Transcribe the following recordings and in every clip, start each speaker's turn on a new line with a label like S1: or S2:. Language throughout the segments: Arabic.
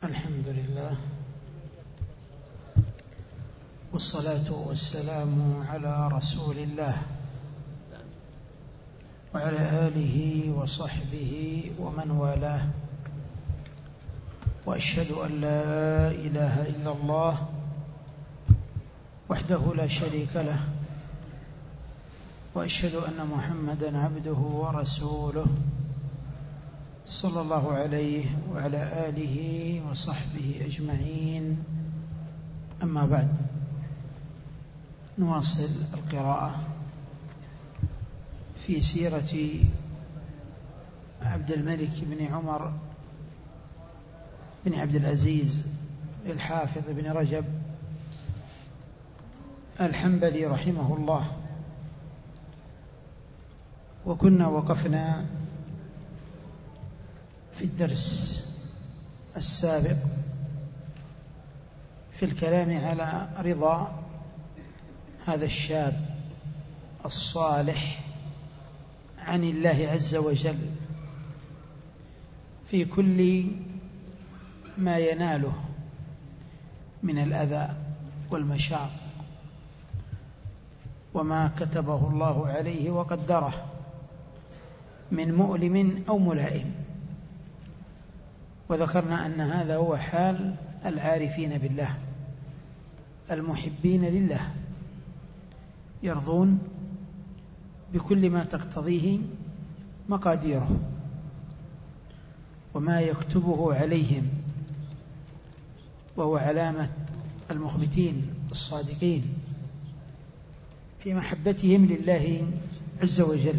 S1: الحمد لله والصلاة والسلام على رسول الله وعلى آله وصحبه ومن والاه، وأشهد أن لا إله إلا الله وحده لا شريك له، وأشهد أن محمدًا عبده ورسوله صلى الله عليه وعلى آله وصحبه أجمعين. أما بعد، نواصل القراءة في سيرة عبد الملك بن عمر بن عبد العزيز الحافظ بن رجب الحنبلي رحمه الله. وكنا وقفنا في الدرس السابق في الكلام على رضا هذا الشاب الصالح عن الله عز وجل في كل ما يناله من الأذى والمشاق وما كتبه الله عليه وقدره من مؤلم أو ملائم. وذكرنا أن هذا هو حال العارفين بالله المحبين لله، يرضون بكل ما تقتضيه مقاديره وما يكتبه عليهم، وهو علامة المخبتين الصادقين في محبتهم لله عز وجل.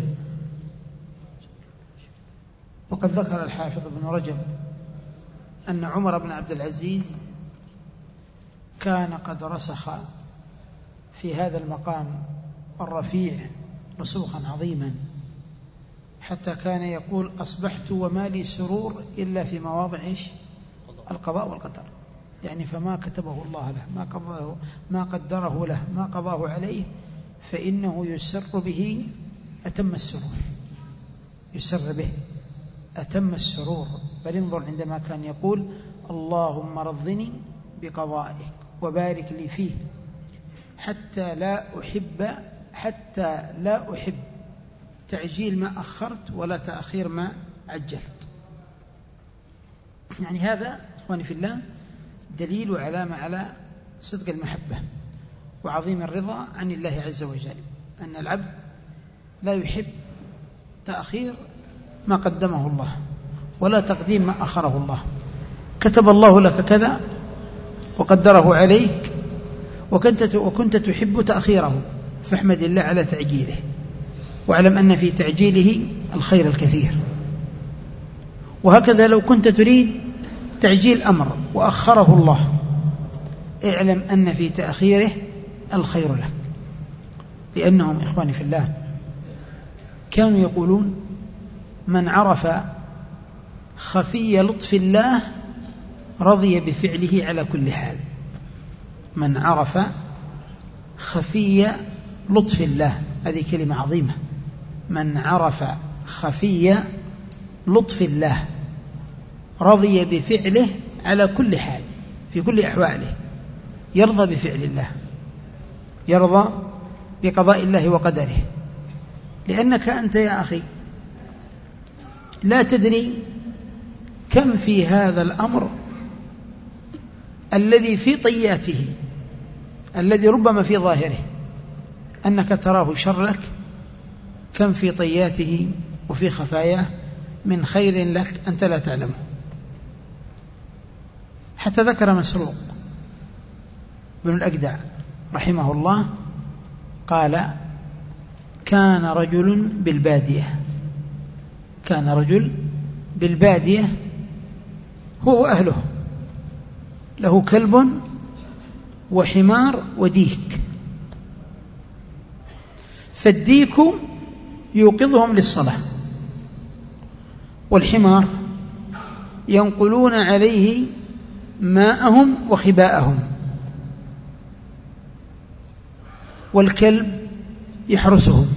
S1: وقد ذكر الحافظ ابن رجب أن عمر بن عبد العزيز كان قد رسخ في هذا المقام الرفيع رسوخا عظيما، حتى كان يقول: أصبحت وما لي سرور إلا في مواضع القضاء والقدر، يعني فما كتبه الله له، ما قدره له، ما قضاه عليه، فإنه يسر به أتم السرور، يسر به أتم السرور. بل انظر عندما كان يقول: اللهم رضني بقضائك وبارك لي فيه حتى لا أحب تعجيل ما أخرت ولا تأخير ما عجلت. يعني هذا إخواني في الله دليل وعلامة على صدق المحبة وعظيم الرضا عن الله عز وجل، أن العبد لا يحب تأخير ما قدمه الله ولا تقديم ما أخره الله. كتب الله لك كذا وقدره عليك وكنت تحب تأخيره، فاحمد الله على تعجيله، واعلم أن في تعجيله الخير الكثير. وهكذا لو كنت تريد تعجيل أمر وأخره الله، اعلم أن في تأخيره الخير لك. لأنهم إخواني في الله كانوا يقولون: من عرف خفي لطف الله رضي بفعله على كل حال. من عرف خفي لطف الله، هذه كلمة عظيمة. من عرف خفي لطف الله رضي بفعله على كل حال، في كل أحواله يرضى بفعل الله، يرضى بقضاء الله وقدره. لأنك أنت يا أخي لا تدري كم في هذا الأمر الذي في طياته، الذي ربما في ظاهره أنك تراه شر لك، كم في طياته وفي خفاياه من خير لك أنت لا تعلمه. حتى ذكر مسروق بن الأجدع رحمه الله قال: كان رجل بالبادية هو وأهله، له كلب وحمار وديك، فالديك يوقظهم للصلاة، والحمار ينقلون عليه ماءهم وخباءهم، والكلب يحرسهم.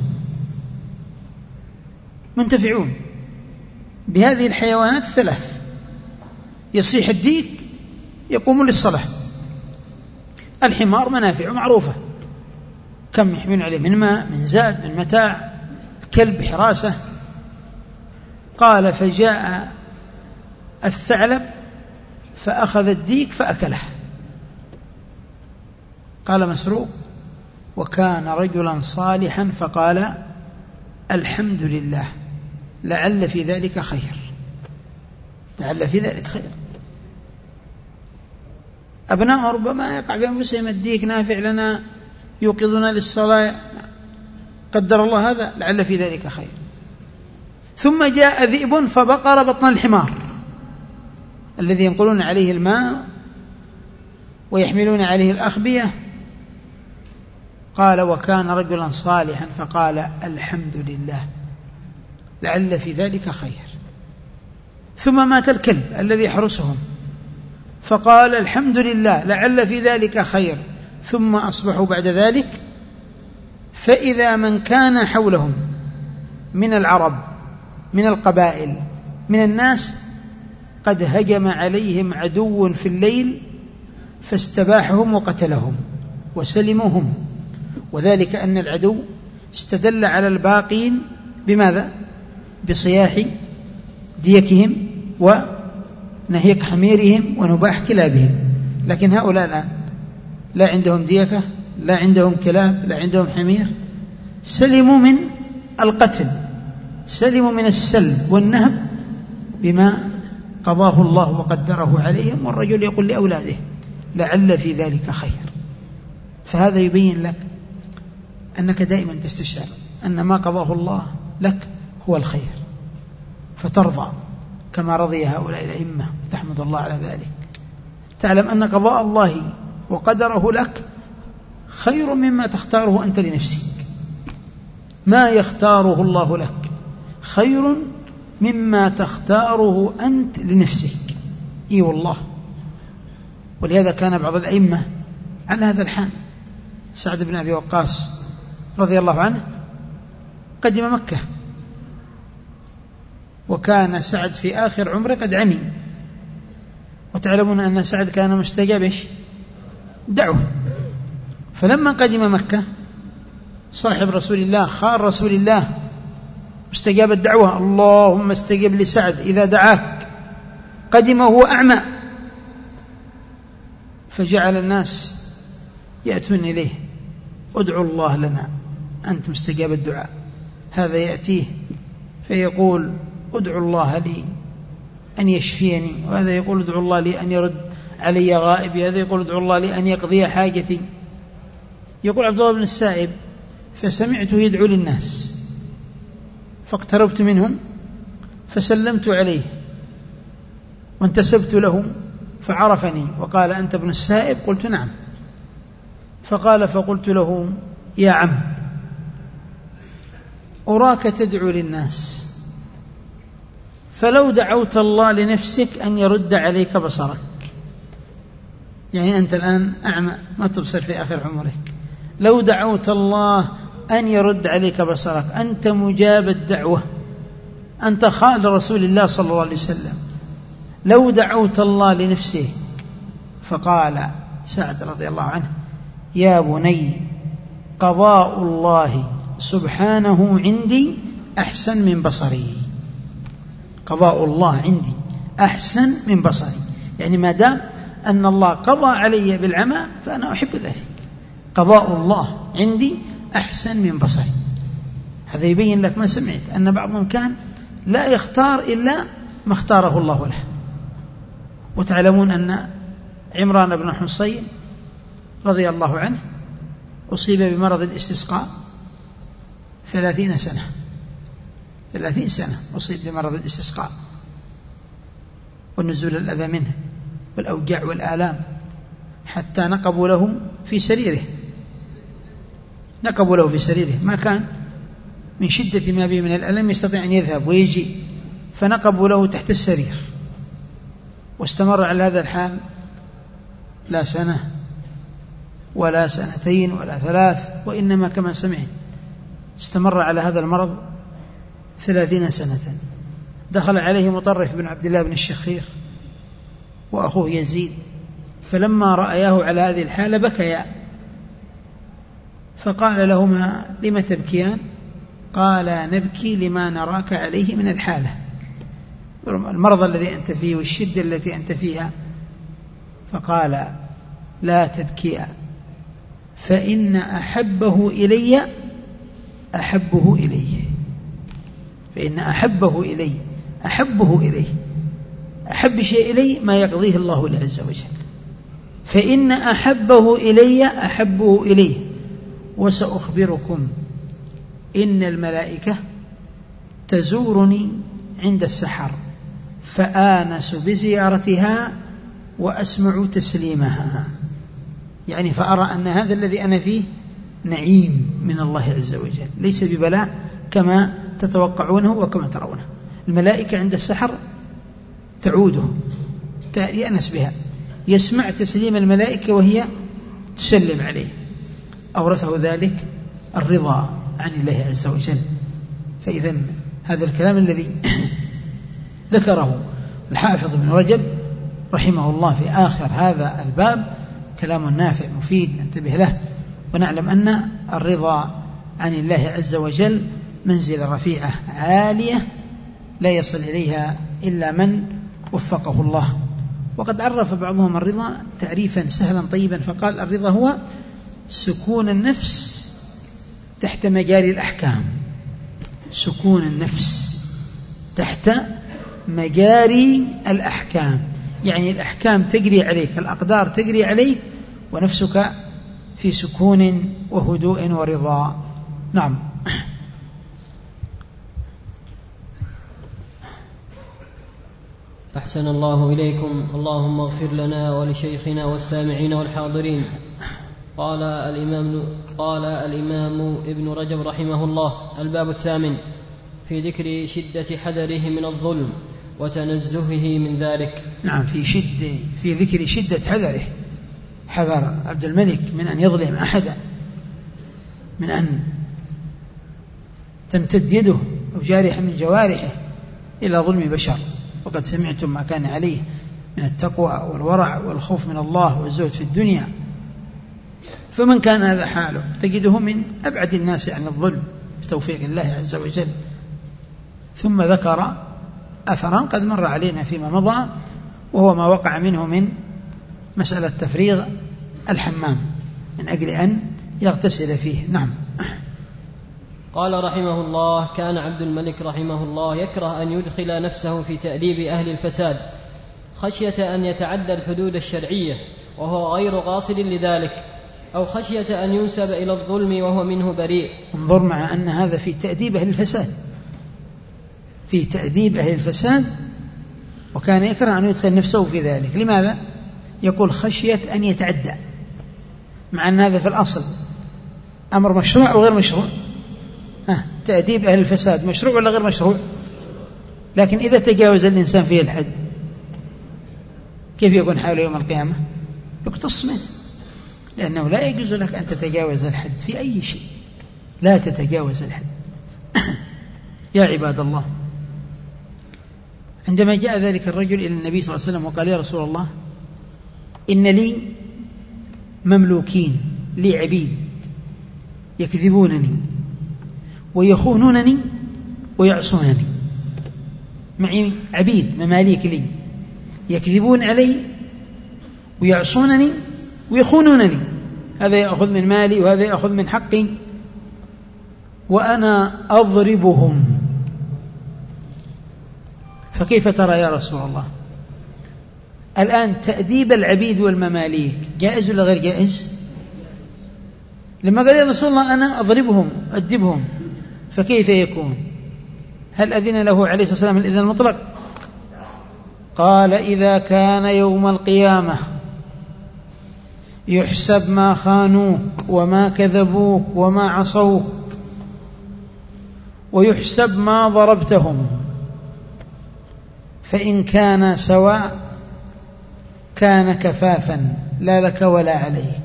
S1: منتفعون بهذه الحيوانات الثلاث. يصيح الديك يقوم للصلاة. الحمار منافع معروفة، كم يحمل عليه من ماء، من زاد، من متاع. الكلب حراسة. قال فجاء الثعلب فأخذ الديك فأكله. قال مسروق وكان رجلا صالحا فقال الحمد لله لعل في ذلك خير، لعل في ذلك خير. أبناء ربما يقع بأنفسهم الديك نافع لنا يوقظنا للصلاة، قدر الله هذا، لعل في ذلك خير. ثم جاء ذئب فبقر بطن الحمار الذي ينقلون عليه الماء ويحملون عليه الأخبية. قال وكان رجلا صالحا فقال الحمد لله لعل في ذلك خير. ثم مات الكلب الذي يحرسهم فقال الحمد لله لعل في ذلك خير. ثم أصبحوا بعد ذلك فإذا من كان حولهم من العرب، من القبائل، من الناس، قد هجم عليهم عدو في الليل فاستباحهم وقتلهم وسلموهم. وذلك أن العدو استدل على الباقين بماذا؟ بصياح ديكهم ونهيك حميرهم ونباح كلابهم. لكن هؤلاء الآن لا عندهم ديكة، لا عندهم كلاب، لا عندهم حمير، سلموا من القتل، سلموا من السلب والنهب بما قضاه الله وقدره عليهم. والرجل يقول لأولاده لعل في ذلك خير. فهذا يبين لك أنك دائما تستشعر أن ما قضاه الله لك هو الخير، فترضى كما رضي هؤلاء الأئمة تحمد الله على ذلك. تعلم أن قضاء الله وقدره لك خير مما تختاره أنت لنفسك. ما يختاره الله لك خير مما تختاره أنت لنفسك. إي والله. ولهذا كان بعض الأئمة على هذا الحال. سعد بن أبي وقاص رضي الله عنه قدم مكة، وكان سعد في آخر عمره قد عمي، وتعلمون أن سعد كان مستجاب دعوة. فلما قدم مكة صاحب رسول الله خال رسول الله مستجاب الدعوة، اللهم استجب لسعد إذا دعاك. قدم وهو أعمى، فجعل الناس يأتون إليه ادعوا الله لنا أنت مستجاب الدعاء. هذا يأتيه فيقول ادعوا الله لي أن يشفيني، وهذا يقول ادعوا الله لي أن يرد علي غائبي، هذا يقول ادعوا الله لي أن يقضي حاجتي. يقول عبد الله بن السائب فسمعته يدعو للناس فاقتربت منهم فسلمت عليه وانتسبت له فعرفني وقال أنت ابن السائب؟ قلت نعم. فقال فقلت له يا عم أراك تدعو للناس، فلو دعوت الله لنفسك أن يرد عليك بصرك. يعني أنت الآن أعمى ما تبصر في آخر عمرك، لو دعوت الله أن يرد عليك بصرك، أنت مجاب الدعوة، أنت خال رسول الله صلى الله عليه وسلم، لو دعوت الله لنفسه. فقال سعد رضي الله عنه يا بني قضاء الله سبحانه عندي أحسن من بصري. قضاء الله عندي أحسن من بصري، يعني ما دام أن الله قضى علي بالعمى فأنا أحب ذلك. قضاء الله عندي أحسن من بصري. هذا يبين لك ما سمعت أن بعضهم كان لا يختار إلا ما اختاره الله له. وتعلمون أن عمران بن حصين رضي الله عنه أصيب بمرض الاستسقاء 30 سنة، 30 سنة أصيب بمرض الاستسقاء والنزول الأذى منه والأوجاع والآلام، حتى نقبوا له في سريره، نقبوا له في سريره، ما كان من شدة ما به من الألم يستطيع أن يذهب ويجي، فنقبوا له تحت السرير، واستمر على هذا الحال لا سنة ولا سنتين ولا 3، وإنما كما سمعت استمر على هذا المرض 30 سنة. دخل عليه مطرف بن عبد الله بن الشخير وأخوه يزيد فلما رأياه على هذه الحالة بكيا، فقال لهما: لم تبكيان؟ قال: نبكي لما نراك عليه من الحالة، المرض الذي أنت فيه والشدة التي أنت فيها. فقال: لا تبكيا، فإن أحبه إلي أحبه إليه، فإن أحبه إلي أحبه إليه، أحب شيء إلي ما يقضيه الله عز وجل، فإن أحبه إلي أحبه إليه. وسأخبركم إن الملائكة تزورني عند السحر، فآنس بزيارتها وأسمع تسليمها، يعني فأرى أن هذا الذي أنا فيه نعيم من الله عز وجل، ليس ببلاء كما تتوقعونه وكما ترونه. الملائكة عند السحر تعوده، يأنس بها، يسمع تسليم الملائكة وهي تسلم عليه. أورثه ذلك الرضا عن الله عز وجل. فإذا هذا الكلام الذي ذكره الحافظ ابن رجب رحمه الله في آخر هذا الباب كلام نافع مفيد ننتبه له، ونعلم أن الرضا عن الله عز وجل منزلة رفيعة عالية لا يصل إليها إلا من وفقه الله. وقد عرف بعضهم الرضا تعريفا سهلا طيبا، فقال: الرضا هو سكون النفس تحت مجاري الأحكام، سكون النفس تحت مجاري الأحكام، يعني الأحكام تجري عليك، الأقدار تجري عليك، ونفسك في سكون وهدوء ورضا. نعم.
S2: أحسن الله إليكم. اللهم اغفر لنا ولشيخنا والسامعين والحاضرين. قال الإمام ابن رجب رحمه الله: الباب الثامن في ذكر شدة حذره من الظلم وتنزهه من ذلك.
S1: نعم، في ذكر شدة حذره، حذر عبد الملك من أن يظلم أحدا، من أن تمتد يده أو جارح من جوارحه إلى ظلم بشر. وقد سمعتم ما كان عليه من التقوى والورع والخوف من الله والزهد في الدنيا، فمن كان هذا حاله تجده من أبعد الناس عن الظلم بتوفيق الله عز وجل. ثم ذكر أثرا قد مر علينا فيما مضى، وهو ما وقع منه من مسألة تفريغ الحمام من أجل أن يغتسل فيه. نعم.
S2: قال رحمه الله: كان عبد الملك رحمه الله يكره أن يدخل نفسه في تأديب أهل الفساد خشية أن يتعدى الحدود الشرعية وهو غير قاصد لذلك، أو خشية أن ينسب إلى الظلم وهو منه بريء.
S1: انظر، مع أن هذا في تأديب أهل الفساد، في تأديب أهل الفساد، وكان يكره أن يدخل نفسه في ذلك. لماذا؟ يقول خشية أن يتعدى، مع أن هذا في الأصل أمر مشروع أو غير مشروع. تأديب أهل الفساد مشروع ولا غير مشروع؟ لكن إذا تجاوز الإنسان فيه الحد كيف يكون حاله يوم القيامة؟ يقتص منه، لأنه لا يجوز لك أن تتجاوز الحد في أي شيء، لا تتجاوز الحد. يا عباد الله، عندما جاء ذلك الرجل إلى النبي صلى الله عليه وسلم وقال: يا رسول الله، إن لي مملوكين، لي عبيد يكذبونني ويخونونني ويعصونني، معي عبيد مماليك لي يكذبون علي ويعصونني ويخونونني، هذا يأخذ من مالي وهذا يأخذ من حقي، وأنا أضربهم، فكيف ترى يا رسول الله؟ الآن تأديب العبيد والمماليك جائز ولا غير جائز؟ لما قال يا رسول الله أنا أضربهم أدبهم، فكيف يكون؟ هل أذن له عليه الصلاة والسلام الإذن المطلق؟ قال: إذا كان يوم القيامة يحسب ما خانوك وما كذبوك وما عصوك، ويحسب ما ضربتهم، فإن كان سواء كان كفافا لا لك ولا عليك،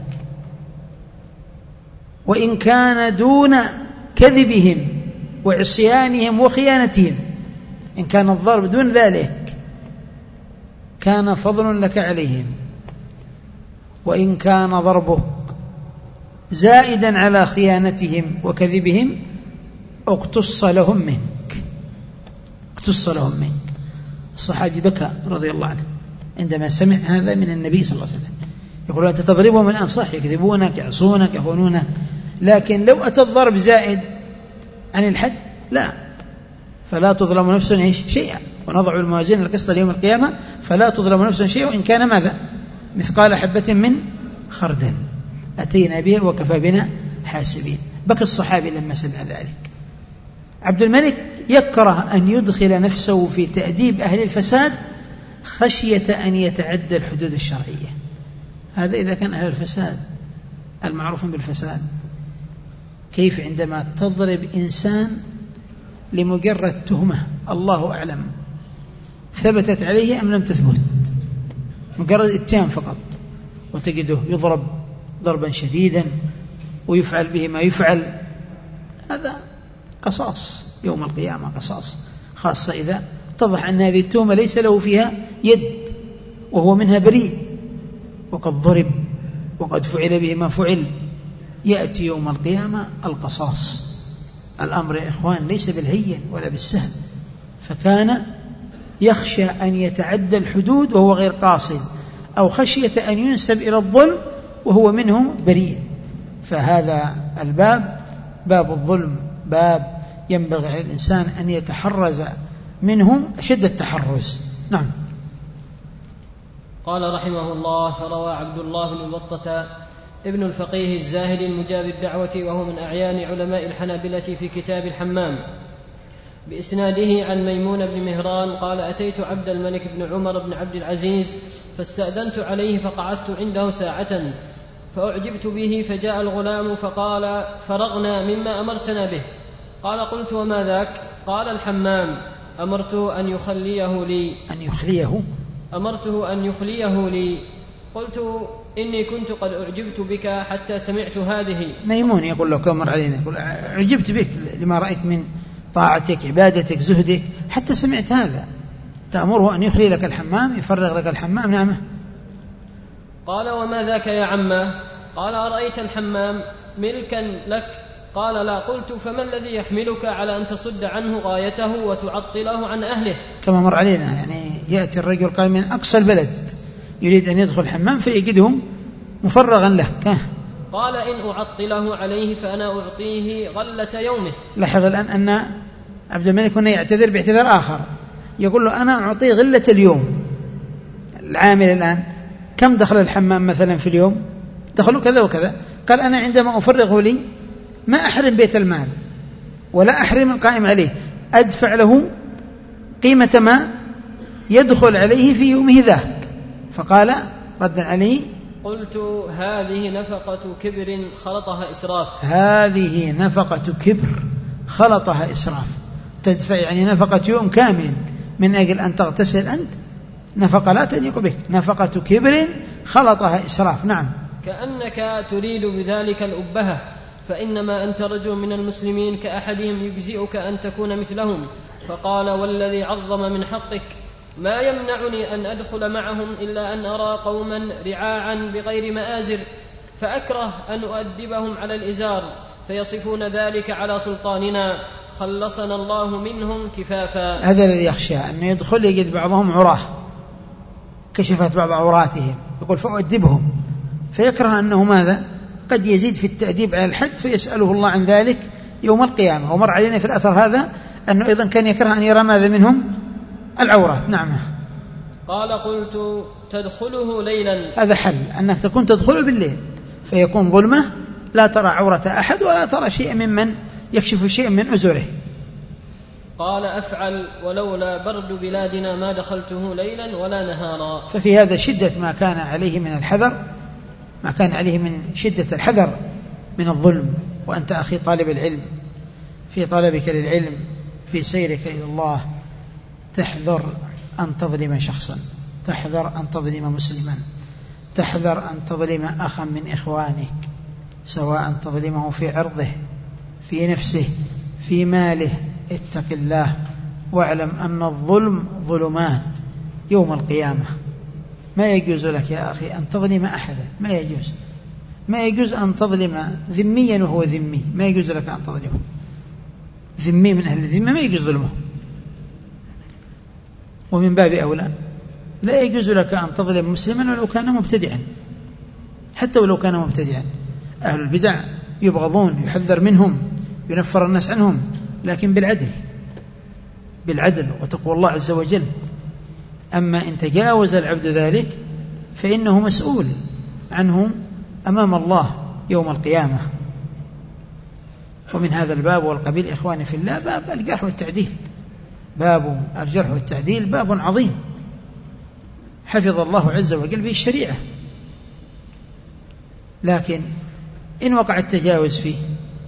S1: وإن كان دون كذبهم وعصيانهم وخيانتهم، إن كان الضرب دون ذلك كان فضل لك عليهم، وإن كان ضربك زائدا على خيانتهم وكذبهم اقتص لهم منك. اقتص لهم منك. الصحابي بكى رضي الله عنه عندما سمع هذا من النبي صلى الله عليه وسلم، يقول أنت تضربهم الآن صح، يكذبونك يعصونك يخونونك، لكن لو أتى الضرب زائد عن الحد لا، فلا تظلم نفس شيئا، ونضع الموازين القسط ليوم القيامة فلا تظلم نفس شيئا وإن كان ماذا؟ مثقال حبة من خردل أتينا به وكفى بنا حاسبين. بكى الصحابي لما سمع ذلك. عبد الملك يكره أن يدخل نفسه في تأديب أهل الفساد خشية أن يتعدى الحدود الشرعية. هذا إذا كان أهل الفساد المعروفون بالفساد. كيف عندما تضرب إنسان لمجرد تهمة الله أعلم ثبتت عليه أم لم تثبت، مجرد اتهام فقط، وتجده يضرب ضربا شديدا ويفعل به ما يفعل، هذا قصاص يوم القيامة، قصاص، خاصة إذا اتضح أن هذه التهمة ليس له فيها يد وهو منها بريء وقد ضرب وقد فعل به ما فعل، يأتي يوم القيامة القصاص. الأمر يا إخوان ليس بالهين ولا بالسهل، فكان يخشى أن يتعدى الحدود وهو غير قاصد، أو خشية أن ينسب إلى الظلم وهو منه بريء. فهذا الباب باب الظلم باب ينبغي على الإنسان أن يتحرز منه أشد التحرز. نعم.
S2: قال رحمه الله: فروى عبد الله بن بطة ابن الفقيه الزاهد المجاب الدعوة وهو من أعيان علماء الحنابلة في كتاب الحمام بإسناده عن ميمون بن مهران قال: أتيت عبد الملك بن عمر بن عبد العزيز فاستأذنت عليه فقعدت عنده ساعة فأعجبت به، فجاء الغلام فقال: فرغنا مما أمرتنا به. قال: قلت: وما ذاك؟ قال: الحمام. أمرته أن يخليه لي. أمرته أن يخليه لي. قلت: إني كنت قد أعجبت بك حتى سمعت هذه.
S1: ميمون يقول له كمر علينا، يقول: أعجبت بك لما رأيت من طاعتك عبادتك زهدك حتى سمعت هذا، تأمره أن يخلي لك الحمام، يفرغ لك الحمام. نعم.
S2: قال: وما ذاك يا عمه؟ قال: أرأيت الحمام ملكا لك؟ قال: لا. قلت: فما الذي يحملك على أن تصد عنه غايته وتعطله عن أهله؟
S1: كما مر علينا، يعني يأتي الرجل قال من أقصى البلد يريد أن يدخل الحمام فيجدهم مفرغا له.
S2: قال: إن أعطله عليه فأنا أعطيه غلة يومه.
S1: لاحظ الآن أن عبد الملك هنا يعتذر باعتذار آخر، يقول له: أنا أعطيه غلة اليوم. العامل الآن كم دخل الحمام مثلا في اليوم؟ دخلوا كذا وكذا. قال: أنا عندما أفرغه لي ما أحرم بيت المال ولا أحرم القائم عليه، أدفع له قيمة ما يدخل عليه في يومه ذاك. فقال ردا عليه:
S2: قلت: هذه نفقة كبر خلطها إسراف.
S1: هذه نفقة كبر خلطها إسراف. تدفع يعني نفقة يوم كامل من أجل أن تغتسل أنت، نفقة لا تليق بك، نفقة كبر خلطها إسراف. نعم.
S2: كأنك تريد بذلك الأبهة، فإنما أنت رجل من المسلمين كأحدهم، يجزئك أن تكون مثلهم. فقال: والذي عظم من حقك ما يمنعني أن أدخل معهم إلا أن أرى قوما رعاعا بغير مآزر، فأكره أن أؤدبهم على الإزار فيصفون ذلك على سلطاننا، خلصنا الله منهم كفافا.
S1: هذا الذي يخشى أن يدخل يجد بعضهم عراه، كشفت بعض عوراتهم، يقول فأؤدبهم، فيكره أنه ماذا؟ قد يزيد في التأديب على الحد فيسأله الله عن ذلك يوم القيامة. ومر علينا في الأثر هذا أنه أيضا كان يكره أن يرى ماذا منهم؟ العورات. نعم.
S2: قال: قلت: تدخله ليلا.
S1: هذا حل، أنك تكون تدخله بالليل فيكون ظلمة، لا ترى عورة أحد ولا ترى شيء ممن يكشف شيء من أزره.
S2: قال: أفعل، ولولا برد بلادنا ما دخلته ليلا ولا نهارا.
S1: ففي هذا شدة ما كان عليه من الحذر، ما كان عليه من شدة الحذر من الظلم. وأنت أخي طالب العلم في طلبك للعلم في سيرك إلى الله تحذر أن تظلم شخصا، تحذر أن تظلم مسلما، تحذر أن تظلم أخا من إخوانك، سواء تظلمه في عرضه، في نفسه، في ماله. اتق الله واعلم أن الظلم ظلمات يوم القيامة، ما يجوز لك يا أخي أن تظلم أحدا، ما يجوز أن تظلم ذميا وهو ذمي، ما يجوز لك أن تظلمه. ذمي من أهل الذمة ما يجوز ظلمه. ومن باب أولى لا يجوز لك أن تظلم مسلما ولو كان مبتدعا، حتى ولو كان مبتدعا. أهل البدع يبغضون، يحذر منهم، ينفر الناس عنهم، لكن بالعدل وتقوى الله عز وجل. أما إن تجاوز العبد ذلك فإنه مسؤول عنه أمام الله يوم القيامة. ومن هذا الباب والقبيل إخواني في الله باب الجرح والتعديل. باب الجرح والتعديل باب عظيم حفظ الله عز وجل به الشريعة، لكن إن وقع التجاوز فيه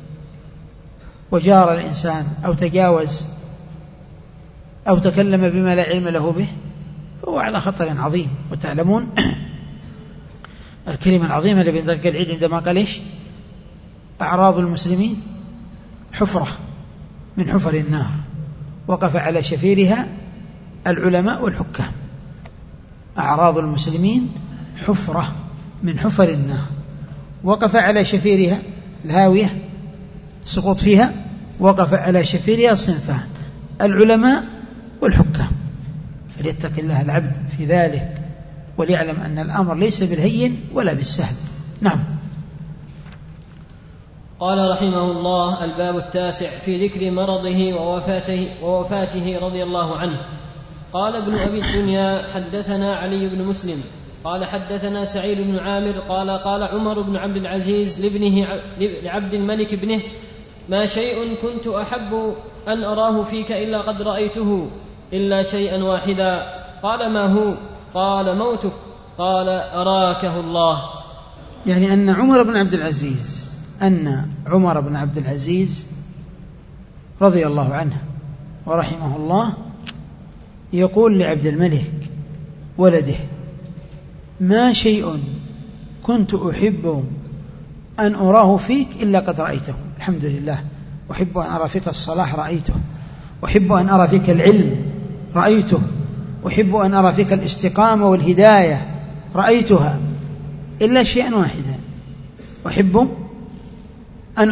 S1: وجار الإنسان أو تجاوز أو تكلم بما لا علم له به فهو على خطر عظيم. وتعلمون الكلمة العظيمة اللي بين العيد عندما قال إيش؟ أعراض المسلمين حفرة من حفر النار وقف على شفيرها العلماء والحكام. أعراض المسلمين حفرة من حفر النار وقف على شفيرها الهاوية سقوط فيها، وقف على شفيرها صنفان العلماء والحكام. فليتق الله العبد في ذلك وليعلم أن الأمر ليس بالهين ولا بالسهل. نعم.
S2: قال رحمه الله: الباب التاسع في ذكر مرضه ووفاته رضي الله عنه. قال ابن أبي الدنيا: حدثنا علي بن مسلم قال حدثنا سعيد بن عامر قال عمر بن عبد العزيز لعبد الملك ابنه: ما شيء كنت أحب أن أراه فيك إلا قد رأيته إلا شيئا واحدا. قال: ما هو؟ قال: موتك. قال: أراكه الله.
S1: يعني أن عمر بن عبد العزيز رضي الله عنه ورحمه الله يقول لعبد الملك ولده: ما شيء كنت أحب أن أراه فيك إلا قد رأيته. الحمد لله. أحب أن أرى فيك الصلاح رأيته، أحب أن أرى فيك العلم رأيته، أحب أن أرى فيك الاستقامة والهداية رأيتها، إلا شيئا واحدا أحب أن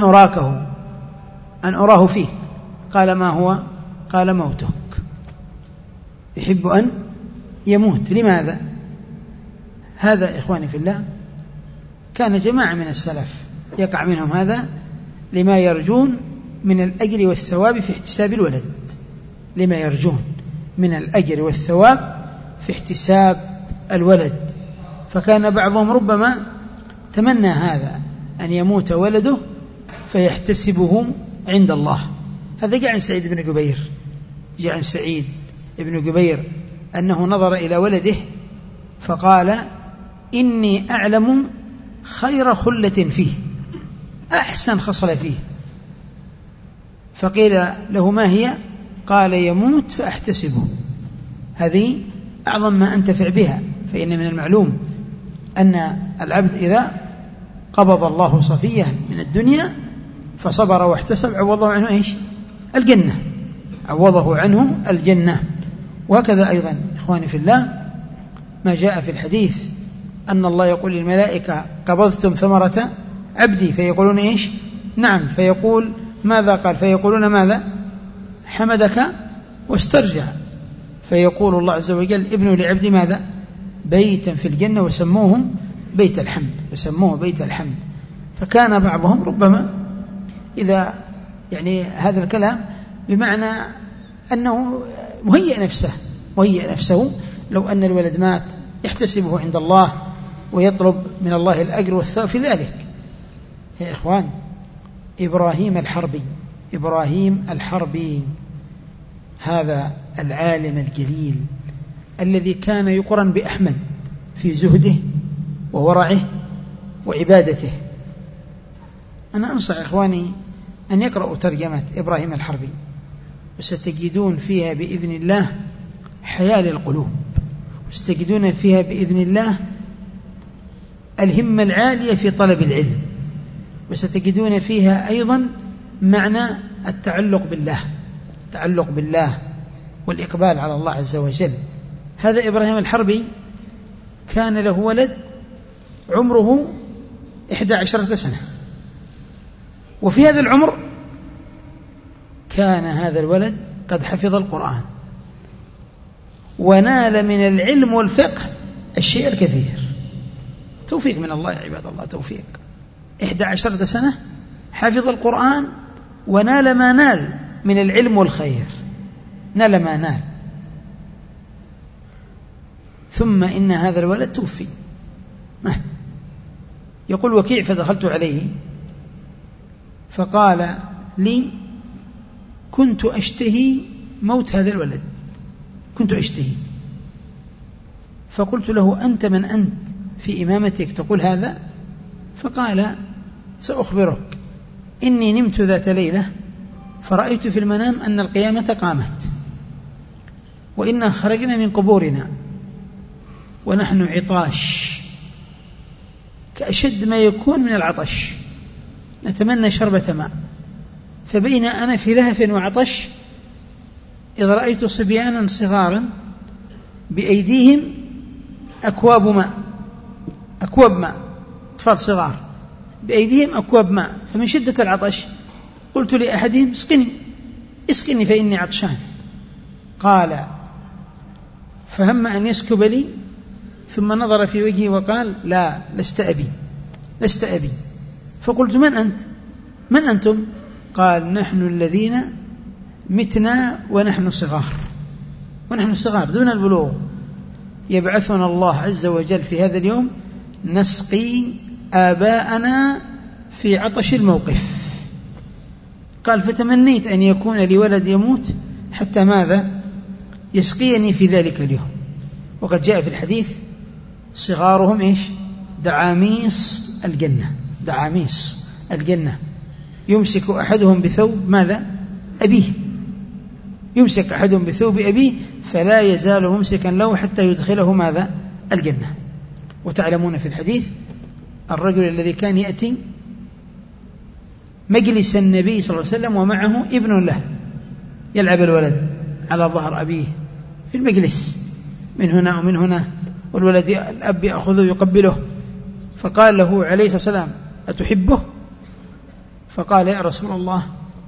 S1: أراه فيك. قال: ما هو؟ قال: موتك. يحب أن يموت. لماذا؟ هذا إخواني في الله كان جماعة من السلف يقع منهم هذا لما يرجون من الأجر والثواب في احتساب الولد، لما يرجون من الأجر والثواب في احتساب الولد. فكان بعضهم ربما تمنى هذا أن يموت ولده فيحتسبه عند الله. هذا جاء عن سعيد بن جبير أنه نظر إلى ولده فقال: إني أعلم خير خلة فيه، أحسن خصلة فيه. فقيل له: ما هي؟ قال: يموت فأحتسبه. هذه أعظم ما أنتفع بها. فإن من المعلوم أن العبد إذا قبض الله صفيه من الدنيا فصبر واحتسب عوضه عنه إيش؟ الجنة. عوضه عنه الجنة. وهكذا أيضا إخواني في الله ما جاء في الحديث أن الله يقول للملائكة: قبضتم ثمرة عبدي؟ فيقولون إيش؟ نعم. فيقول: ماذا قال؟ فيقولون: ماذا؟ حمدك واسترجع. فيقول الله عز وجل: ابنوا لعبدي ماذا؟ بيتا في الجنة وسموه بيت الحمد. فكان بعضهم ربما إذا يعني هذا الكلام بمعنى أنه مهيئ نفسه لو أن الولد مات يحتسبه عند الله ويطلب من الله الأجر والثواب في ذلك. يا إخوان، إبراهيم الحربي هذا العالم الجليل الذي كان يقرن بأحمد في زهده وورعه وعبادته. أنا أنصح إخواني أن يقرأوا ترجمة إبراهيم الحربي، وستجدون فيها بإذن الله حياة للقلوب، وستجدون فيها بإذن الله الهمة العالية في طلب العلم، وستجدون فيها أيضا معنى التعلق بالله والإقبال على الله عز وجل. هذا إبراهيم الحربي كان له ولد عمره 11 سنة، وفي هذا العمر كان هذا الولد قد حفظ القرآن ونال من العلم والفقه الشيء الكثير. توفيق من الله يا عباد الله، توفيق. 11 سنة حفظ القرآن ونال ما نال من العلم والخير، نال ما نال. ثم إن هذا الولد توفي، مات. يقول وكيع فدخلت عليه فقال لي كنت أشتهي موت هذا الولد، كنت أشتهي. فقلت له أنت من أنت في إمامتك تقول هذا؟ فقال سأخبرك، إني نمت ذات ليلة فرأيت في المنام أن القيامة قامت وإنا خرجنا من قبورنا ونحن عطاش كأشد ما يكون من العطش، نتمنى شربة ماء، فبين أنا في لهف وعطش إذ رأيت صبيانا صغارا بأيديهم أكواب ماء، أكواب ماء، أطفال صغار بأيديهم أكواب ماء، فمن شدة العطش قلت لأحدهم اسقني فإني عطشان. قال فهم أن يسكب لي ثم نظر في وجهي وقال لا لست أبي. فقلت من أنتم؟ قال نحن الذين متنا ونحن صغار دون البلوغ، يبعثنا الله عز وجل في هذا اليوم نسقي آباءنا في عطش الموقف. قال فتمنيت أن يكون لي ولد يموت حتى ماذا؟ يسقيني في ذلك اليوم. وقد جاء في الحديث صغارهم إيش؟ دعاميص الجنة، يمسك أحدهم بثوب ماذا؟ أبيه، يمسك أحدهم بثوب أبيه فلا يزال ممسكا له حتى يدخله ماذا؟ الجنة. وتعلمون في الحديث الرجل الذي كان يأتي مجلس النبي صلى الله عليه وسلم ومعه ابن له، يلعب الولد على ظهر أبيه في المجلس من هنا ومن هنا، والولد الأب يأخذه يقبله، فقال له عليه الصلاة والسلام أتحبه؟ فقال يا رسول الله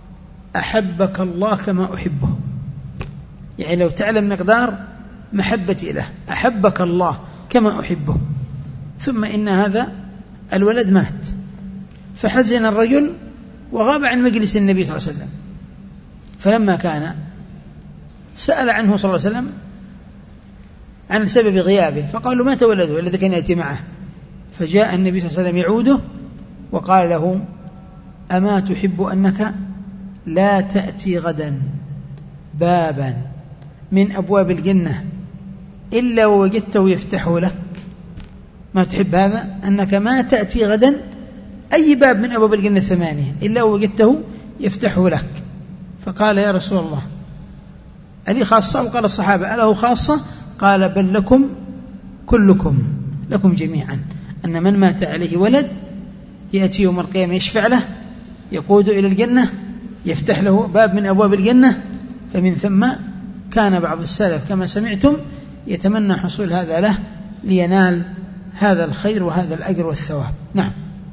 S1: أحبك الله كما أحبه، يعني لو تعلم مقدار محبتي له، أحبك الله كما أحبه. ثم إن هذا الولد مات، فحزن الرجل وغاب عن مجلس النبي صلى الله عليه وسلم، فلما كان سأل عنه صلى الله عليه وسلم عن سبب غيابه، فقالوا مات ولده الذي كان يأتي معه، فجاء النبي صلى الله عليه وسلم يعوده وقال له أما تحب أنك لا تأتي غدا بابا من أبواب الجنة إلا ووجدته يفتحه لك؟ ما تحب هذا؟ أنك ما تأتي غدا أي باب من أبواب الجنة 8 إلا ووجدته يفتحه لك. فقال يا رسول الله ألي خاصة؟ وقال الصحابة أله خاصة؟ قال بل لكم كلكم، لكم جميعا، أن من مات عليه ولد يأتي يوم القيامة يشفع له، يقود إلى الجنة، يفتح له باب من أبواب الجنة. فمن ثم كان بعض السلف كما سمعتم يتمنى حصول هذا له لينال هذا الخير وهذا الأجر والثواب. نعم.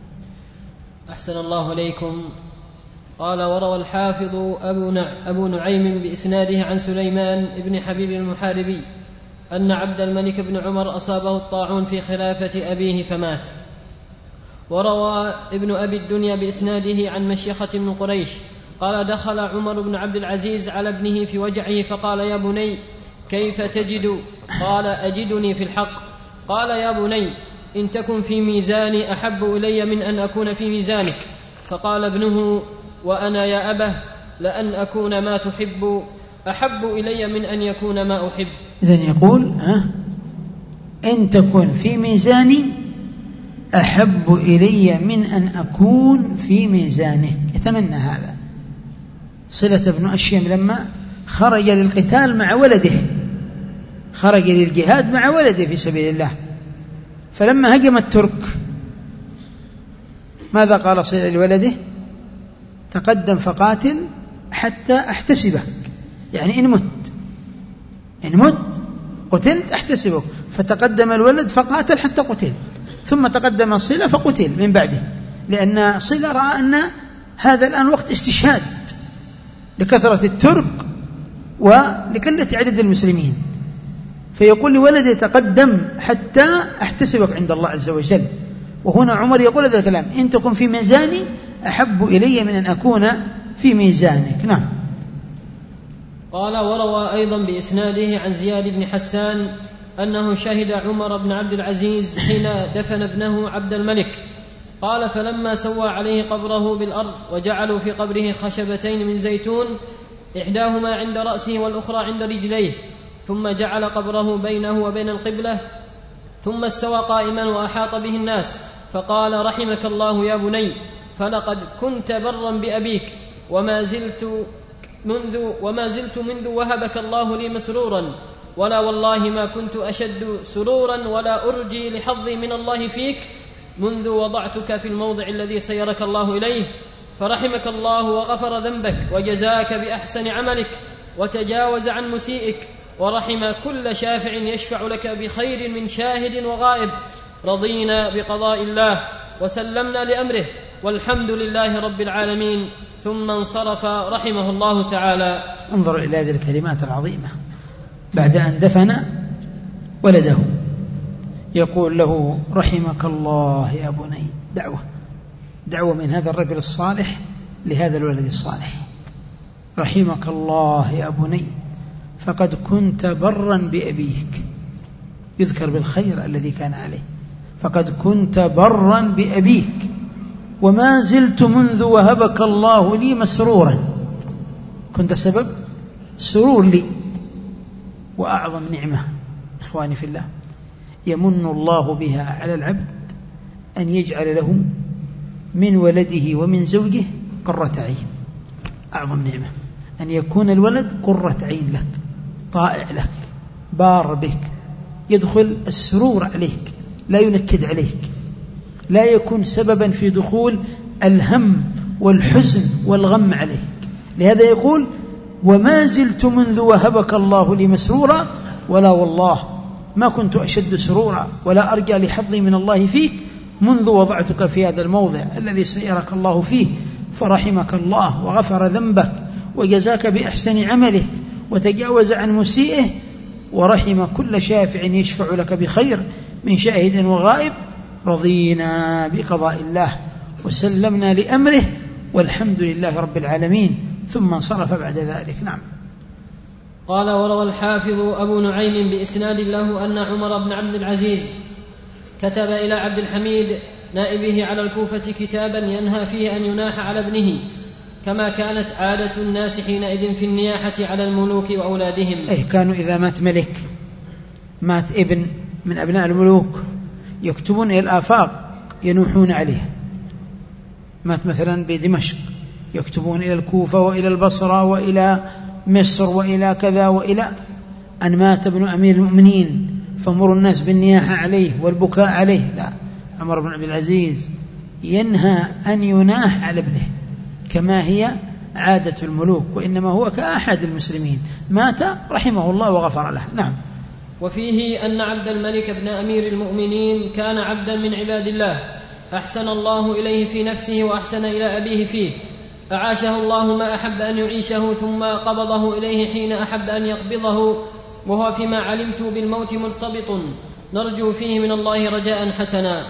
S2: أحسن الله إليكم. قال وروى الحافظ أبو نعيم بإسناده عن سليمان بن حبيب المحاربي أن عبد الملك بن عمر أصابه الطاعون في خلافة أبيه فمات. وروى ابن أبي الدنيا بإسناده عن مشيخة بن قريش قال دخل عمر بن عبد العزيز على ابنه في وجعه فقال يا بني كيف تجد؟ قال أجدني في الحق. قال يا بني إن تكن في ميزاني أحب إلي من أن أكون في ميزانك. فقال ابنه وأنا يا أبه لأن أكون ما تحب أحب إلي من أن يكون ما أحب.
S1: إذن يقول إن تكن في ميزاني أحب إلي من أن أكون في ميزانك. يتمنى هذا. صلة بن أشيم لما خرج للقتال مع ولده، خرج للجهاد مع ولده في سبيل الله، فلما هجم الترك ماذا قال صلة لولده؟ تقدم فقاتل حتى أحتسبك، يعني إن مت قتلت أحتسبك. فتقدم الولد فقاتل حتى قتل، ثم تقدم صلة فقتل من بعده، لأن صلة رأى أن هذا الآن وقت استشهاد لكثرة الترك ولقلة عدد المسلمين، فيقول لولده تقدم حتى أحتسبك عند الله عز وجل. وهنا عمر يقول هذا الكلام: إن تكن في ميزاني أحب إلي من أن أكون في ميزانك. نعم.
S2: قال: وروى أيضا بإسناده عن زياد بن حسان أنه شهد عمر بن عبد العزيز حين دفن ابنه عبد الملك، قال: فلما سوى عليه قبره بالأرض وجعلوا في قبره خشبتين من زيتون إحداهما عند رأسه والأخرى عند رجليه، ثم جعل قبره بينه وبين القبلة، ثم استوى قائما وأحاط به الناس، فقال: رحمك الله يا بني، فلقد كنت برا بأبيك وما زلت منذ وهبك الله لي مسرورا، ولا والله ما كنت أشد سرورا ولا أرجي لحظي من الله فيك منذ وضعتك في الموضع الذي سيرك الله إليه، فرحمك الله وغفر ذنبك وجزاك بأحسن عملك وتجاوز عن مسيئك، ورحم كل شافع يشفع لك بخير من شاهد وغائب، رضينا بقضاء الله وسلمنا لأمره والحمد لله رب العالمين، ثم انصرف رحمه الله تعالى.
S1: انظر إلى هذه الكلمات العظيمة بعد أن دفن ولده، يقول له: رحمك الله يا بني. دعوة من هذا الرجل الصالح لهذا الولد الصالح: رحمك الله يا بني، فقد كنت برا بأبيك، يذكر بالخير الذي كان عليه، فقد كنت برا بأبيك وما زلت منذ وهبك الله لي مسرورا، كنت سبب سرور لي. وأعظم نعمة إخواني في الله يمن الله بها على العبد أن يجعل له من ولده ومن زوجه قرة عين. أعظم نعمة أن يكون الولد قرة عين لك، طائع لك، بار بك، يدخل السرور عليك، لا ينكد عليك، لا يكون سببا في دخول الهم والحزن والغم عليك. لهذا يقول: وما زلت منذ وهبك الله لي مسرورا، ولا والله ما كنت أشد سرورا ولا أرجى لحظي من الله فيك منذ وضعتك في هذا الموضع الذي سيرك الله فيه، فرحمك الله وغفر ذنبك وجزاك بأحسن عمله وتجاوز عن مسيئه، ورحم كل شافع يشفع لك بخير من شاهد وغائب، رضينا بقضاء الله وسلمنا لأمره والحمد لله رب العالمين، ثم انصرف بعد ذلك. نعم.
S2: قال: وروى الحافظ أبو نعيم بإسناد له أن عمر بن عبد العزيز كتب إلى عبد الحميد نائبه على الكوفة كتابا ينهى فيه أن يناح على ابنه، كما كانت عادة الناس حينئذ في النياحة على الملوك وأولادهم.
S1: كانوا إذا مات ملك، مات ابن من أبناء الملوك، يكتبون إلى الآفاق ينوحون عليه. مات مثلا بدمشق، يكتبون إلى الكوفة وإلى البصرة وإلى مصر وإلى كذا، وإلى أن مات ابن أمير المؤمنين فمروا الناس بالنياحة عليه والبكاء عليه. لا، عمر بن عبد العزيز ينهى أن يناح على ابنه كما هي عادة الملوك، وإنما هو كأحد المسلمين، مات رحمه الله وغفر له. نعم.
S2: وفيه أن عبد الملك بن أمير المؤمنين كان عبدا من عباد الله، أحسن الله إليه في نفسه وأحسن إلى أبيه فيه، أعاشه الله ما أحب أن يعيشه، ثم قبضه إليه حين أحب أن يقبضه، وهو فيما علمت بالموت مرتبط، نرجو فيه من الله رجاء حسنا،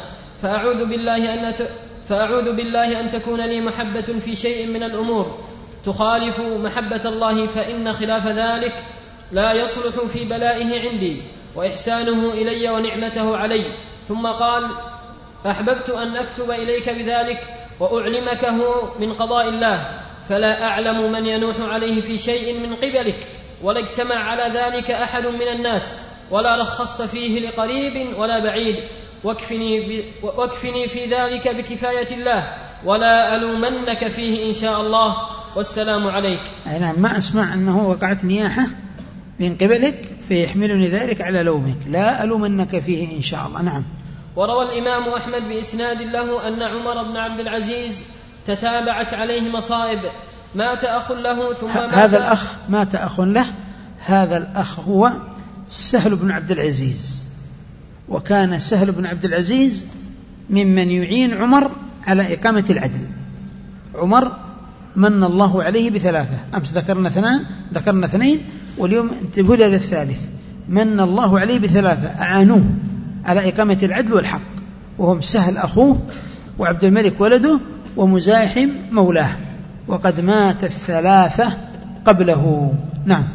S2: فأعوذ بالله أن تكون لي محبة في شيء من الأمور تخالف محبة الله، فإن خلاف ذلك لا يصلح في بلائه عندي وإحسانه إلي ونعمته علي. ثم قال: أحببت أن أكتب إليك بذلك وأعلمكه من قضاء الله، فلا أعلم من ينوح عليه في شيء من قبلك، ولا اجتمع على ذلك أحد من الناس، ولا رخص فيه لقريب ولا بعيد، واكفني في ذلك بكفاية الله، ولا ألومنك فيه إن شاء الله، والسلام عليك.
S1: نعم، ما أسمع أنه وقعت نياحة من قبلك فيحملني ذلك على لومك، لا ألومنك فيه إن شاء الله. نعم.
S2: وروى الإمام أحمد بإسناد له أن عمر بن عبد العزيز تتابعت عليه مصائب، مات أخ له ثم مات.
S1: هذا الأخ مات أخ له، هذا الأخ هو سهل بن عبد العزيز وكان سهل بن عبد العزيز ممن يعين عمر على إقامة العدل. عمر من الله عليه بثلاثة، أمس ذكرنا اثنين، واليوم انتبهوا لهذا الثالث، من الله عليه بثلاثة أعانوه على إقامة العدل والحق، وهم سهل أخوه، وعبد الملك ولده، ومزاحم مولاه، وقد مات الثلاثة قبله. نعم.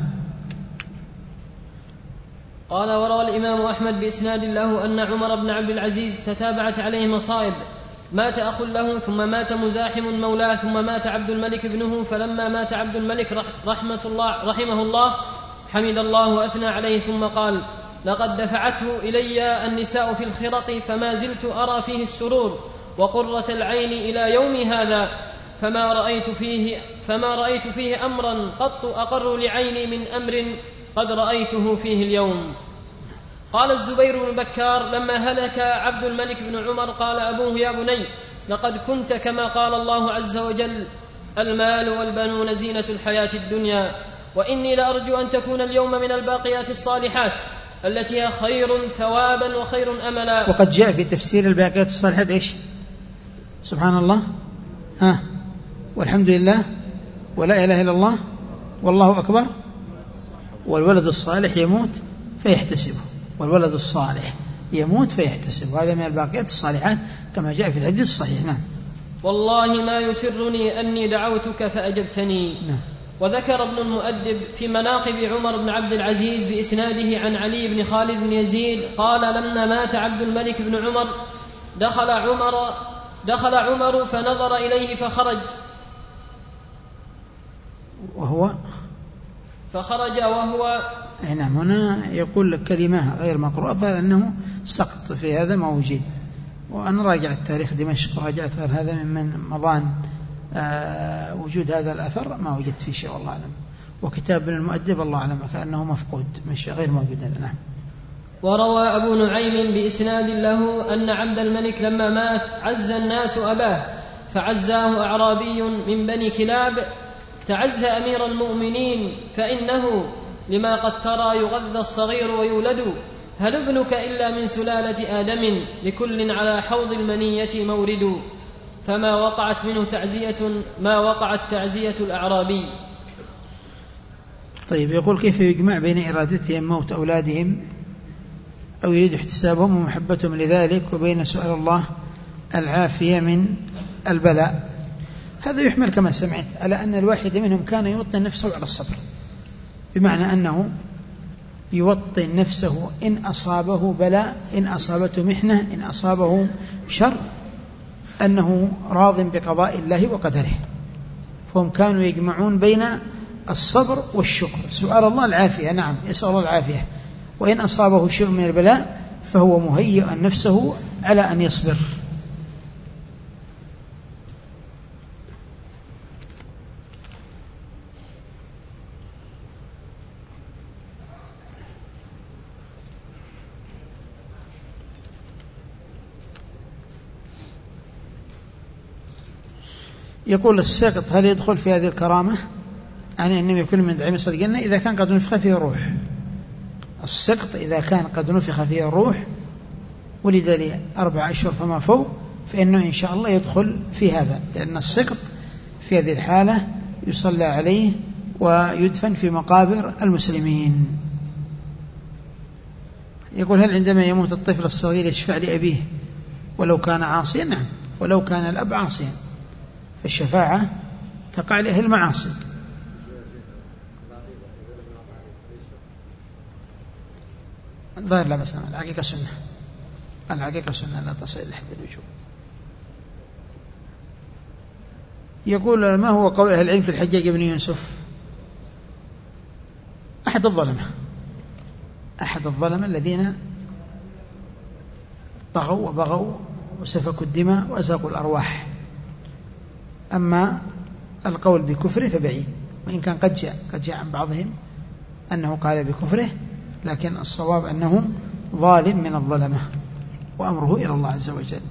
S2: قال: وروى الإمام أحمد بإسناد له أن عمر بن عبد العزيز تتابعت عليه مصائب، مات أخ له، ثم مات مزاحم مولاه، ثم مات عبد الملك ابنه. فلما مات عبد الملك رحمه الله حمد الله وأثنى عليه، ثم قال: لقد دفعته إلي النساء في الخرق، فما زلت أرى فيه السرور وقرة العين إلى يوم هذا، فما رأيت فيه أمرا قط أقر لعيني من أمر قد رأيته فيه اليوم. قال الزبير بن بكار: لما هلك عبد الملك بن عمر قال أبوه: يا بني، لقد كنت كما قال الله عز وجل: المال والبنون زينة الحياة الدنيا، وإني لأرجو أن تكون اليوم من الباقيات الصالحات التي هي خير ثوابا وخير أملا.
S1: وقد جاء في تفسير الباقيات الصالحات إيش؟ سبحان الله، والحمد لله، ولا إله إلا الله، والله أكبر، والولد الصالح يموت فيحتسبه، والولد الصالح يموت فيحتسبه، هذا من الباقيات الصالحات كما جاء في الحديث الصحيح. نعم.
S2: والله ما يسرني أني دعوتك فأجبتني.
S1: نعم.
S2: وذكر ابن المؤدب في مناقب عمر بن عبد العزيز بإسناده عن علي بن خالد بن يزيد قال: لما مات عبد الملك بن عمر دخل عمر فنظر إليه فخرج وهو
S1: نعم. هنا يقول لك كلمة غير مقروءة، ظهر أنه سقط في هذا ما وجد، وأنا راجع التاريخ دمشق وراجعت غير هذا ممن مضان وجود هذا الأثر ما وجدت فيه شيء والله أعلم. وكتاب ابن المؤدب الله أعلم كأنه مفقود، مش غير موجود هذا. نعم.
S2: وروى أبو نعيم بإسناد له أن عبد الملك لما مات عز الناس أباه، فعزاه أعرابي من بني كلاب: تعز أمير المؤمنين، فإنه لما قد ترى يغذى الصغير ويولد، هل ابنك إلا من سلالة آدم، لكل على حوض المنية مورد. فما وقعت منه ما وقعت تعزية الأعرابي.
S1: طيب، يقول: كيف يجمع بين إرادتهم موت أولادهم أو يريد احتسابهم ومحبتهم لذلك وبين سؤال الله العافية من البلاء؟ هذا يحمل كما سمعت على أن الواحد منهم كان يوطن نفسه على الصبر، بمعنى أنه يوطن نفسه إن أصابه بلاء، إن أصابته محنة، إن أصابه شر، أنه راض بقضاء الله وقدره. فهم كانوا يجمعون بين الصبر والشكر، سؤال الله العافية، نعم يسأل الله العافية، وإن أصابه شيء من البلاء فهو مهيئ نفسه على أن يصبر. يقول: السقط هل يدخل في هذه الكرامة؟ يعني النبي كل من دعي مصدق قلنا إذا كان قد نفخ فيه الروح. السقط إذا كان قد نفخ فيه الروح ولد لي 4 أشهر فما فوق، فإنه إن شاء الله يدخل في هذا، لأن السقط في هذه الحالة يصلى عليه ويدفن في مقابر المسلمين. يقول: هل عندما يموت الطفل الصغير يشفع لأبيه ولو كان عاصيا؟ نعم، ولو كان الأب عاصيا فالشفاعة تقع لأهل المعاصي. ظاهر لا بس الحقيقة سنة، الحقيقة سنة لا تصل لحد الوجوب. يقول: ما هو قول أهل العلم في الحجاج بن يوسف؟ أحد الظلمة الذين طغوا وبغوا وسفكوا الدماء وأزاقوا الأرواح. أما القول بكفره فبعيد، وإن كان قد جاء عن بعضهم أنه قال بكفره، لكن الصواب أنه ظالم من الظلمة وأمره إلى الله عز وجل.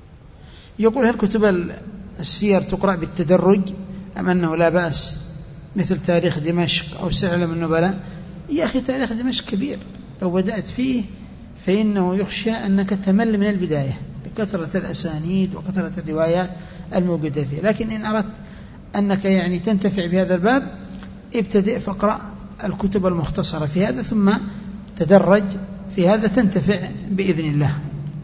S1: يقول: هل كتب السير تقرأ بالتدرج أم أنه لا بأس مثل تاريخ دمشق أو سير أعلام النبلاء. يا أخي تاريخ دمشق كبير، لو بدأت فيه فإنه يخشى أنك تمل من البداية لكثرة الأسانيد وكثرة الروايات الموجودة فيه. لكن إن أردت أنك يعني تنتفع بهذا الباب ابتدئ فاقرأ الكتب المختصرة في هذا ثم تدرج في هذا تنتفع بإذن الله.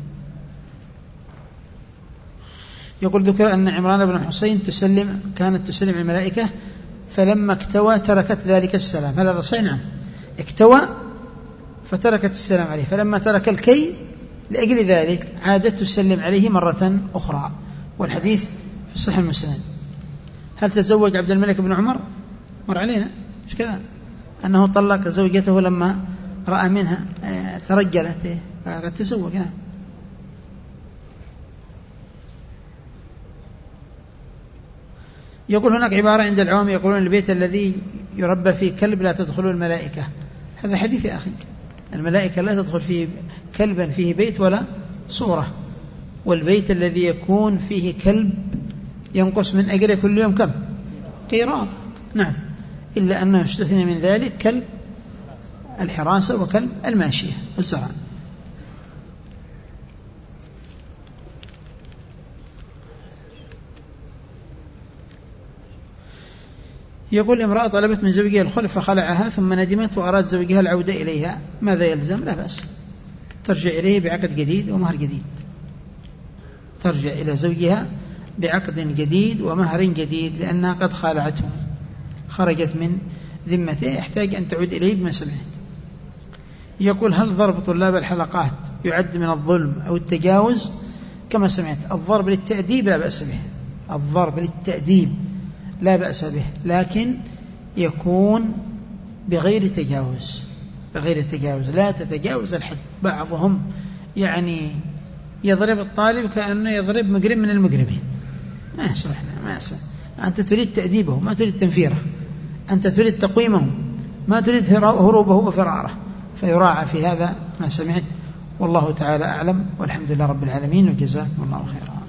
S1: يقول ذكر أن عمران بن حسين كانت تسلم الملائكة فلما اكتوى تركت ذلك السلام. هل هذا صحيح؟ نعم، اكتوى فتركت السلام عليه، فلما ترك الكي لأجل ذلك عادت تسلم عليه مرة أخرى، والحديث في الصحيح المسند. هل تزوج عبد الملك بن عمر؟ مر علينا مش كذا أنه طلق زوجته لما رأى منها ترجلت فقد تزوج. يقول هناك عبارة عند العوام يقولون البيت الذي يربى فيه كلب لا تدخله الملائكة. هذا حديث يا أخي، الملائكة لا تدخل فيه كلبا فيه بيت ولا صورة، والبيت الذي يكون فيه كلب ينقص من أجره كل يوم كم؟ قيراط. نعم، إلا أنه يستثنى من ذلك كلب الحراسة وكلب الماشية والزرع. يقول امرأة طلبت من زوجها الخلف فخلعها ثم ندمت وأراد زوجها العودة إليها، ماذا يلزم؟ لا بأس، ترجع إليه بعقد جديد ومهر جديد. ترجع إلى زوجها بعقد جديد ومهر جديد لأنها قد خالعته، خرجت من ذمته، يحتاج أن تعود إليه بما سمعت. يقول هل ضرب طلاب الحلقات يعد من الظلم أو التجاوز؟ كما سمعت الضرب للتأديب لا بأس به، الضرب للتأديب لا بأس به، لكن يكون بغير تجاوز، بغير تجاوز، لا تتجاوز الحد. بعضهم يعني يضرب الطالب كأنه يضرب مجرم من المجرمين، ما يصلح، ما يصلح. أنت تريد تأديبه ما تريد تنفيره، أنت تريد تقويمه ما تريد هروبه وفراره، فيراعى في هذا ما سمعت. والله تعالى أعلم، والحمد لله رب العالمين، وجزاكم الله خيرا.